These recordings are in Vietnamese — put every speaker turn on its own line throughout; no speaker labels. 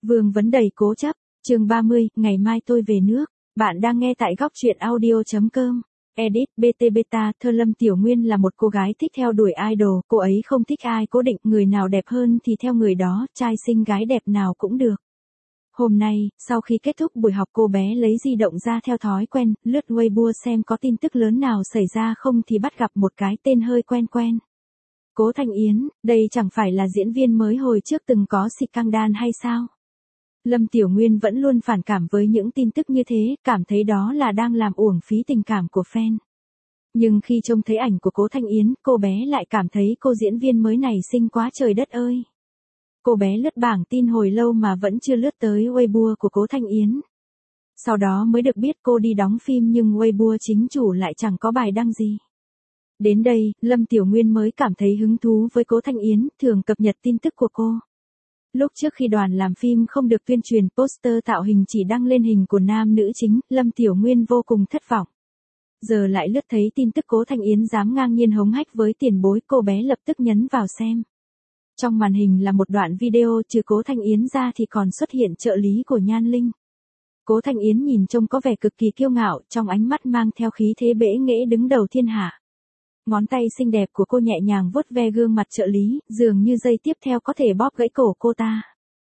Vương vấn đầy cố chấp, chương 30, ngày mai tôi về nước. Bạn đang nghe tại góc truyện audio.com. Edit, BT Beta, thơ Lâm Tiểu Nguyên là một cô gái thích theo đuổi idol, cô ấy không thích ai cố định, người nào đẹp hơn thì theo người đó, trai xinh gái đẹp nào cũng được. Hôm nay, sau khi kết thúc buổi học cô bé lấy di động ra theo thói quen, lướt Weibo xem có tin tức lớn nào xảy ra không thì bắt gặp một cái tên hơi quen quen. Cố Thanh Yến, đây chẳng phải là diễn viên mới hồi trước từng có scandal hay sao? Lâm Tiểu Nguyên vẫn luôn phản cảm với những tin tức như thế, cảm thấy đó là đang làm uổng phí tình cảm của fan. Nhưng khi trông thấy ảnh của Cố Thanh Yến, cô bé lại cảm thấy cô diễn viên mới này xinh quá trời đất ơi. Cô bé lướt bảng tin hồi lâu mà vẫn chưa lướt tới Weibo của Cố Thanh Yến. Sau đó mới được biết cô đi đóng phim nhưng Weibo chính chủ lại chẳng có bài đăng gì. Đến đây, Lâm Tiểu Nguyên mới cảm thấy hứng thú với Cố Thanh Yến, thường cập nhật tin tức của cô. Lúc trước khi đoàn làm phim không được tuyên truyền, poster tạo hình chỉ đăng lên hình của nam nữ chính, Lâm Tiểu Nguyên vô cùng thất vọng. Giờ lại lướt thấy tin tức Cố Thanh Yến dám ngang nhiên hống hách với tiền bối, cô bé lập tức nhấn vào xem. Trong màn hình là một đoạn video, trừ Cố Thanh Yến ra thì còn xuất hiện trợ lý của Nhan Linh. Cố Thanh Yến nhìn trông có vẻ cực kỳ kiêu ngạo, trong ánh mắt mang theo khí thế bẽ nghễ đứng đầu thiên hạ. Ngón tay xinh đẹp của cô nhẹ nhàng vuốt ve gương mặt trợ lý, dường như giây tiếp theo có thể bóp gãy cổ cô ta.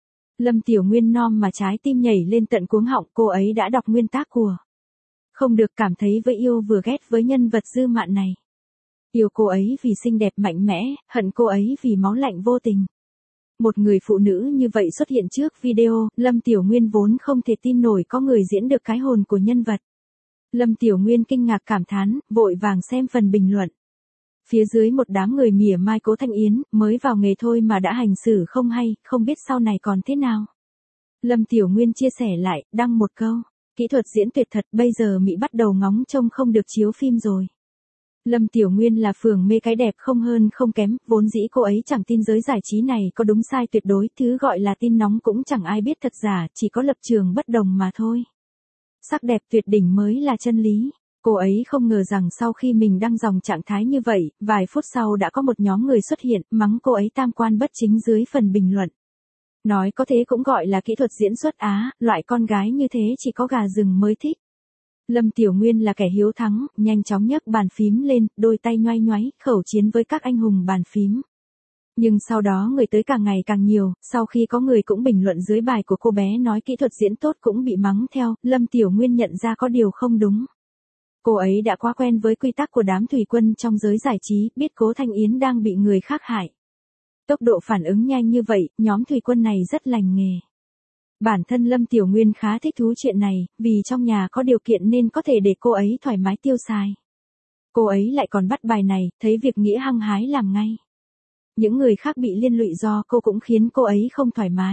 Lâm Tiểu Nguyên nom mà trái tim nhảy lên tận cuống họng, cô ấy đã đọc nguyên tác của không được, cảm thấy với yêu vừa ghét với nhân vật dư mạn này. Yêu cô ấy vì xinh đẹp mạnh mẽ, hận cô ấy vì máu lạnh vô tình. Một người phụ nữ như vậy xuất hiện trước video, Lâm Tiểu Nguyên vốn không thể tin nổi có người diễn được cái hồn của nhân vật. Lâm Tiểu Nguyên kinh ngạc cảm thán, vội vàng xem phần bình luận. Phía dưới một đám người mỉa mai Cố Thanh Yến, mới vào nghề thôi mà đã hành xử không hay, không biết sau này còn thế nào. Lâm Tiểu Nguyên chia sẻ lại, đăng một câu, kỹ thuật diễn tuyệt thật, bây giờ Mỹ bắt đầu ngóng trông không được chiếu phim rồi. Lâm Tiểu Nguyên là phường mê cái đẹp không hơn không kém, vốn dĩ cô ấy chẳng tin giới giải trí này có đúng sai tuyệt đối, thứ gọi là tin nóng cũng chẳng ai biết thật giả, chỉ có lập trường bất đồng mà thôi. Sắc đẹp tuyệt đỉnh mới là chân lý. Cô ấy không ngờ rằng sau khi mình đăng dòng trạng thái như vậy, vài phút sau đã có một nhóm người xuất hiện, mắng cô ấy tam quan bất chính dưới phần bình luận. Nói có thế cũng gọi là kỹ thuật diễn xuất á, loại con gái như thế chỉ có gà rừng mới thích. Lâm Tiểu Nguyên là kẻ hiếu thắng, nhanh chóng nhấc bàn phím lên, đôi tay nhoay nhoáy, khẩu chiến với các anh hùng bàn phím. Nhưng sau đó người tới càng ngày càng nhiều, sau khi có người cũng bình luận dưới bài của cô bé nói kỹ thuật diễn tốt cũng bị mắng theo, Lâm Tiểu Nguyên nhận ra có điều không đúng. Cô ấy đã quá quen với quy tắc của đám thủy quân trong giới giải trí, biết Cố Thanh Yến đang bị người khác hại. Tốc độ phản ứng nhanh như vậy, nhóm thủy quân này rất lành nghề. Bản thân Lâm Tiểu Nguyên khá thích thú chuyện này, vì trong nhà có điều kiện nên có thể để cô ấy thoải mái tiêu xài. Cô ấy lại còn bắt bài này, thấy việc nghĩa hăng hái làm ngay. Những người khác bị liên lụy do cô cũng khiến cô ấy không thoải mái.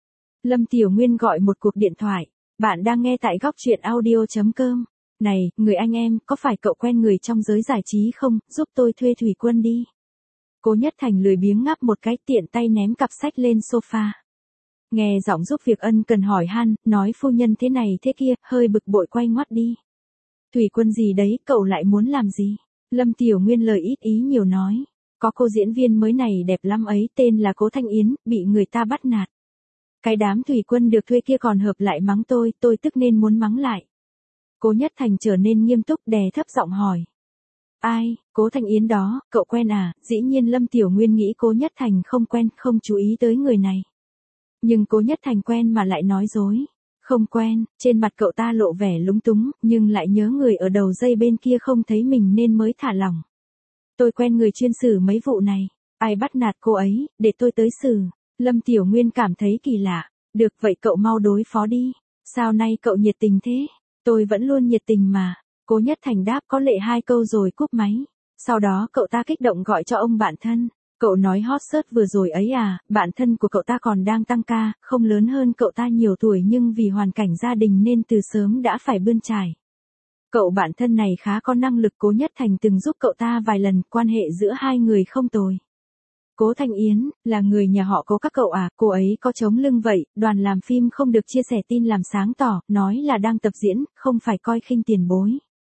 Lâm Tiểu Nguyên gọi một cuộc điện thoại. Bạn đang nghe tại góc truyện audio.com. Này, người anh em, có phải cậu quen người trong giới giải trí không, giúp tôi thuê thủy quân đi. Cố Nhất Thành lười biếng ngáp một cái, tiện tay ném cặp sách lên sofa. Nghe giọng giúp việc ân cần hỏi han, nói phu nhân thế này thế kia, hơi bực bội quay ngoắt đi. Thủy quân gì đấy, cậu lại muốn làm gì? Lâm Tiểu Nguyên lời ít ý nhiều nói. Có cô diễn viên mới này đẹp lắm ấy, tên là Cố Thanh Yến, bị người ta bắt nạt. Cái đám thủy quân được thuê kia còn hợp lại mắng tôi tức nên muốn mắng lại. Cố Nhất Thành trở nên nghiêm túc, đè thấp giọng hỏi. Ai, Cố Thanh Yến đó, cậu quen à? Dĩ nhiên Lâm Tiểu Nguyên nghĩ Cố Nhất Thành không quen, không chú ý tới người này. Nhưng Cố Nhất Thành quen mà lại nói dối. Không quen, trên mặt cậu ta lộ vẻ lúng túng, nhưng lại nhớ người ở đầu dây bên kia không thấy mình nên mới thả lỏng. Tôi quen người chuyên xử mấy vụ này. Ai bắt nạt cô ấy, để tôi tới xử. Lâm Tiểu Nguyên cảm thấy kỳ lạ. Được vậy cậu mau đối phó đi. Sao nay cậu nhiệt tình thế? Tôi vẫn luôn nhiệt tình mà. Cố Nhất Thành đáp có lệ hai câu rồi cúp máy. Sau đó cậu ta kích động gọi cho ông bạn thân. Cậu nói hot search vừa rồi ấy à, bạn thân của cậu ta còn đang tăng ca, không lớn hơn cậu ta nhiều tuổi nhưng vì hoàn cảnh gia đình nên từ sớm đã phải bươn trải. Cậu bạn thân này khá có năng lực, Cố Nhất Thành từng giúp cậu ta vài lần, quan hệ giữa hai người không tồi. Cố Thanh Yến, là người nhà họ Cố các cậu à, cô ấy có chống lưng vậy, đoàn làm phim không được chia sẻ tin làm sáng tỏ, nói là đang tập diễn, không phải coi khinh tiền bối.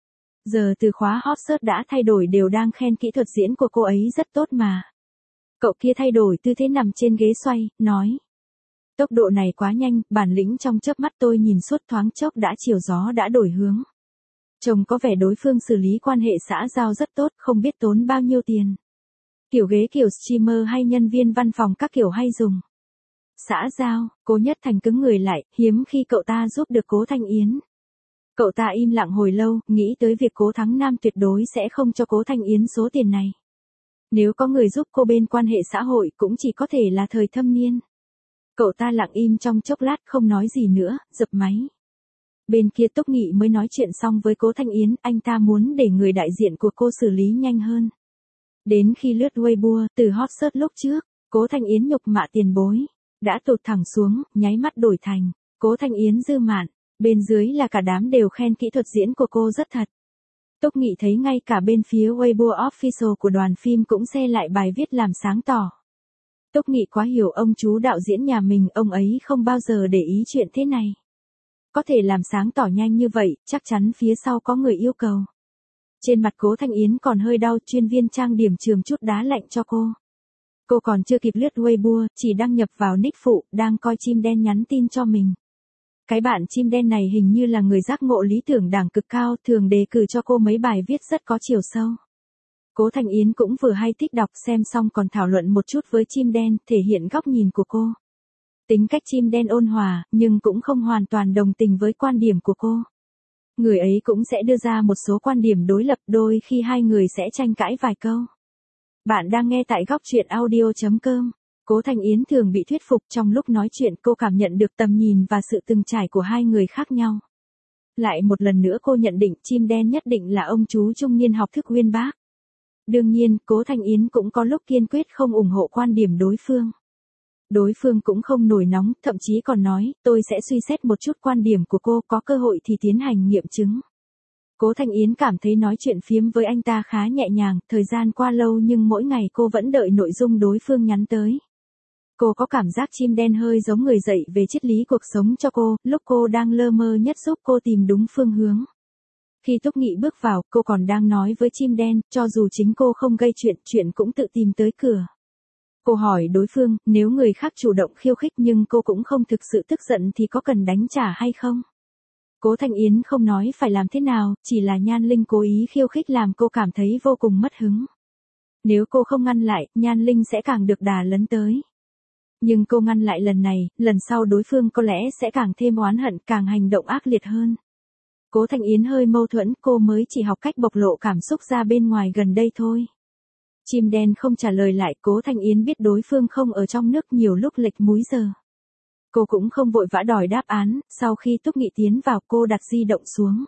Giờ từ khóa hot search đã thay đổi đều đang khen kỹ thuật diễn của cô ấy rất tốt mà. Cậu kia thay đổi tư thế nằm trên ghế xoay, nói. Tốc độ này quá nhanh, bản lĩnh trong chớp mắt tôi nhìn suốt thoáng chốc đã chiều gió đã đổi hướng. Trông có vẻ đối phương xử lý quan hệ xã giao rất tốt, không biết tốn bao nhiêu tiền. Kiểu ghế kiểu streamer hay nhân viên văn phòng các kiểu hay dùng. Xã giao, Cố Nhất Thành cứng người lại, hiếm khi cậu ta giúp được Cố Thanh Yến. Cậu ta im lặng hồi lâu, nghĩ tới việc Cố Thắng Nam tuyệt đối sẽ không cho Cố Thanh Yến số tiền này. Nếu có người giúp cô bên quan hệ xã hội cũng chỉ có thể là Thời Thâm Niên. Cậu ta lặng im trong chốc lát không nói gì nữa, dập máy. Bên kia Túc Nghị mới nói chuyện xong với Cố Thanh Yến, anh ta muốn để người đại diện của cô xử lý nhanh hơn. Đến khi lướt Weibo, từ hot search lúc trước, Cố Thanh Yến nhục mạ tiền bối, đã tụt thẳng xuống, nháy mắt đổi thành, Cố Thanh Yến dư mạn, bên dưới là cả đám đều khen kỹ thuật diễn của cô rất thật. Túc Nghị thấy ngay cả bên phía Weibo official của đoàn phim cũng share lại bài viết làm sáng tỏ. Túc Nghị quá hiểu ông chú đạo diễn nhà mình, ông ấy không bao giờ để ý chuyện thế này. Có thể làm sáng tỏ nhanh như vậy, chắc chắn phía sau có người yêu cầu. Trên mặt Cố Thanh Yến còn hơi đau, chuyên viên trang điểm chườm chút đá lạnh cho cô. Cô còn chưa kịp lướt Weibo, chỉ đăng nhập vào nick phụ, đang coi chim đen nhắn tin cho mình. Cái bạn chim đen này hình như là người giác ngộ lý tưởng đẳng cực cao, thường đề cử cho cô mấy bài viết rất có chiều sâu. Cố Thanh Yến cũng vừa hay thích đọc, xem xong còn thảo luận một chút với chim đen, thể hiện góc nhìn của cô. Tính cách chim đen ôn hòa, nhưng cũng không hoàn toàn đồng tình với quan điểm của cô. Người ấy cũng sẽ đưa ra một số quan điểm đối lập, đôi khi hai người sẽ tranh cãi vài câu. Bạn đang nghe tại góc truyện audio.com. Cố Thanh Yến thường bị thuyết phục, trong lúc nói chuyện cô cảm nhận được tầm nhìn và sự từng trải của hai người khác nhau. Lại một lần nữa cô nhận định chim đen nhất định là ông chú trung niên học thức uyên bác. Đương nhiên, Cố Thanh Yến cũng có lúc kiên quyết không ủng hộ quan điểm đối phương. Đối phương cũng không nổi nóng, thậm chí còn nói, tôi sẽ suy xét một chút quan điểm của cô, có cơ hội thì tiến hành nghiệm chứng. Cố Thanh Yến cảm thấy nói chuyện phiếm với anh ta khá nhẹ nhàng, thời gian qua lâu nhưng mỗi ngày cô vẫn đợi nội dung đối phương nhắn tới. Cô có cảm giác chim đen hơi giống người dạy về triết lý cuộc sống cho cô, lúc cô đang lơ mơ nhất giúp cô tìm đúng phương hướng. Khi Túc Nghị bước vào, cô còn đang nói với chim đen, cho dù chính cô không gây chuyện, chuyện cũng tự tìm tới cửa. Cô hỏi đối phương, nếu người khác chủ động khiêu khích nhưng cô cũng không thực sự tức giận thì có cần đánh trả hay không? Cố Thanh Yến không nói phải làm thế nào, chỉ là Nhan Linh cố ý khiêu khích làm cô cảm thấy vô cùng mất hứng. Nếu cô không ngăn lại, Nhan Linh sẽ càng được đà lấn tới. Nhưng cô ngăn lại lần này, lần sau đối phương có lẽ sẽ càng thêm oán hận, càng hành động ác liệt hơn. Cố Thanh Yến hơi mâu thuẫn, cô mới chỉ học cách bộc lộ cảm xúc ra bên ngoài gần đây thôi. Chim đen không trả lời lại, Cố Thanh Yến biết đối phương không ở trong nước, nhiều lúc lệch múi giờ. Cô cũng không vội vã đòi đáp án, sau khi Túc Nghị tiến vào cô đặt di động xuống.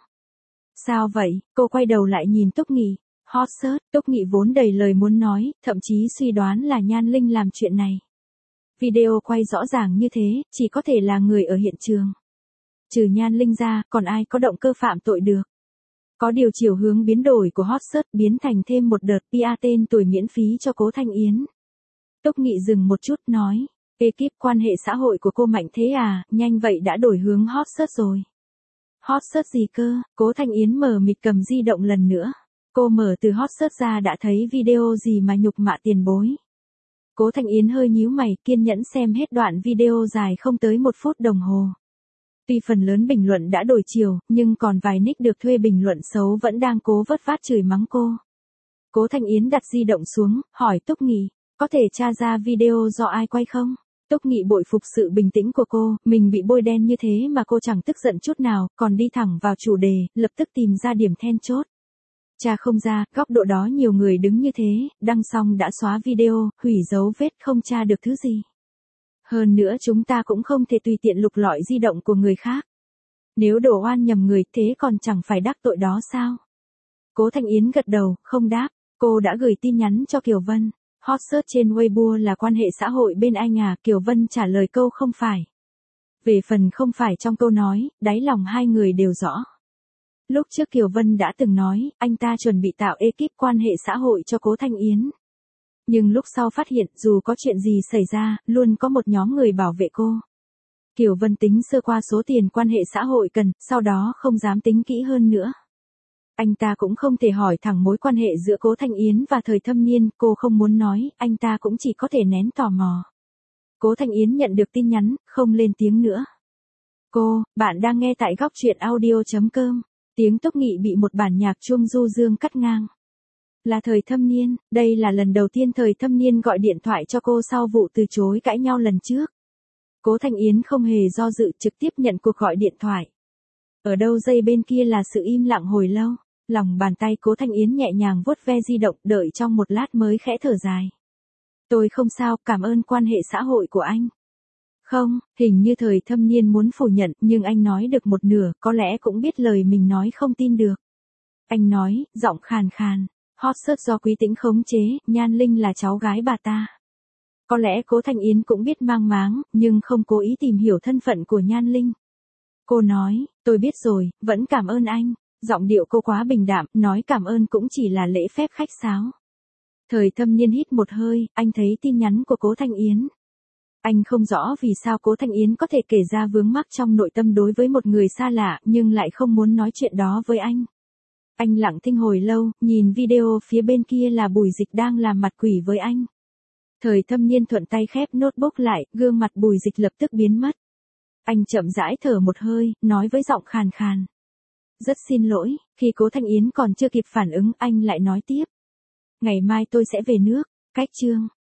Sao vậy? Cô quay đầu lại nhìn Túc Nghị. Hot search, Túc Nghị vốn đầy lời muốn nói, thậm chí suy đoán là Nhan Linh làm chuyện này. Video quay rõ ràng như thế, chỉ có thể là người ở hiện trường. Trừ Nhan Linh ra, còn ai có động cơ phạm tội được. Có điều chiều hướng biến đổi của hot search biến thành thêm một đợt PR tên tuổi miễn phí cho Cố Thanh Yến. Túc Nghị dừng một chút nói, ekip quan hệ xã hội của cô mạnh thế à, nhanh vậy đã đổi hướng hot search rồi. Hot search gì cơ? Cố Thanh Yến mờ mịt cầm di động lần nữa. Cô mở từ hot search ra đã thấy video gì mà nhục mạ tiền bối. Cố Thanh Yến hơi nhíu mày, kiên nhẫn xem hết đoạn video dài không tới 1 phút đồng hồ. Tuy phần lớn bình luận đã đổi chiều, nhưng còn vài nick được thuê bình luận xấu vẫn đang cố vất vát chửi mắng cô. Cố Thanh Yến đặt di động xuống, hỏi Túc Nghị, có thể tra ra video do ai quay không? Túc Nghị bội phục sự bình tĩnh của cô, mình bị bôi đen như thế mà cô chẳng tức giận chút nào, còn đi thẳng vào chủ đề, lập tức tìm ra điểm then chốt. Tra không ra, góc độ đó nhiều người đứng như thế, đăng xong đã xóa video, hủy dấu vết, không tra được thứ gì. Hơn nữa chúng ta cũng không thể tùy tiện lục lọi di động của người khác. Nếu đổ oan nhầm người thế còn chẳng phải đắc tội đó sao? Cố Thanh Yến gật đầu, không đáp. Cô đã gửi tin nhắn cho Kiều Vân. Hot search trên Weibo là quan hệ xã hội bên anh à? Kiều Vân trả lời câu không phải. Về phần không phải trong câu nói, đáy lòng hai người đều rõ. Lúc trước Kiều Vân đã từng nói, anh ta chuẩn bị tạo ekip quan hệ xã hội cho Cố Thanh Yến. Nhưng lúc sau phát hiện dù có chuyện gì xảy ra, luôn có một nhóm người bảo vệ cô. Kiều Vân tính sơ qua số tiền quan hệ xã hội cần, sau đó không dám tính kỹ hơn nữa. Anh ta cũng không thể hỏi thẳng mối quan hệ giữa Cố Thanh Yến và Thời Thâm Niên, cô không muốn nói, anh ta cũng chỉ có thể nén tò mò. Cố Thanh Yến nhận được tin nhắn, không lên tiếng nữa. Cô, bạn đang nghe tại góc truyện audio.com. Tiếng Túc Nghị bị một bản nhạc chuông du dương cắt ngang. Là Thời Thâm Niên, đây là lần đầu tiên Thời Thâm Niên gọi điện thoại cho cô sau vụ từ chối cãi nhau lần trước. Cố Thanh Yến không hề do dự trực tiếp nhận cuộc gọi điện thoại. Ở đâu dây bên kia là sự im lặng hồi lâu, lòng bàn tay Cố Thanh Yến nhẹ nhàng vuốt ve di động đợi trong một lát mới khẽ thở dài. Tôi không sao, cảm ơn quan hệ xã hội của anh. Không, hình như Thời Thâm Niên muốn phủ nhận nhưng anh nói được một nửa, có lẽ cũng biết lời mình nói không tin được. Anh nói, giọng khàn khàn, hot search do Quý Tĩnh khống chế, Nhan Linh là cháu gái bà ta. Có lẽ Cố Thanh Yến cũng biết mang máng, nhưng không cố ý tìm hiểu thân phận của Nhan Linh. Cô nói, tôi biết rồi, vẫn cảm ơn anh. Giọng điệu cô quá bình đạm, nói cảm ơn cũng chỉ là lễ phép khách sáo. Thời Thâm Niên hít một hơi, anh thấy tin nhắn của Cố Thanh Yến. Anh không rõ vì sao Cố Thanh Yến có thể kể ra vướng mắc trong nội tâm đối với một người xa lạ, nhưng lại không muốn nói chuyện đó với anh. Anh lặng thinh hồi lâu, nhìn video phía bên kia là Bùi Dịch đang làm mặt quỷ với anh. Thời Thâm Niên thuận tay khép notebook lại, gương mặt Bùi Dịch lập tức biến mất. Anh chậm rãi thở một hơi, nói với giọng khàn khàn. Rất xin lỗi, khi Cố Thanh Yến còn chưa kịp phản ứng, anh lại nói tiếp. Ngày mai tôi sẽ về nước, cách chương.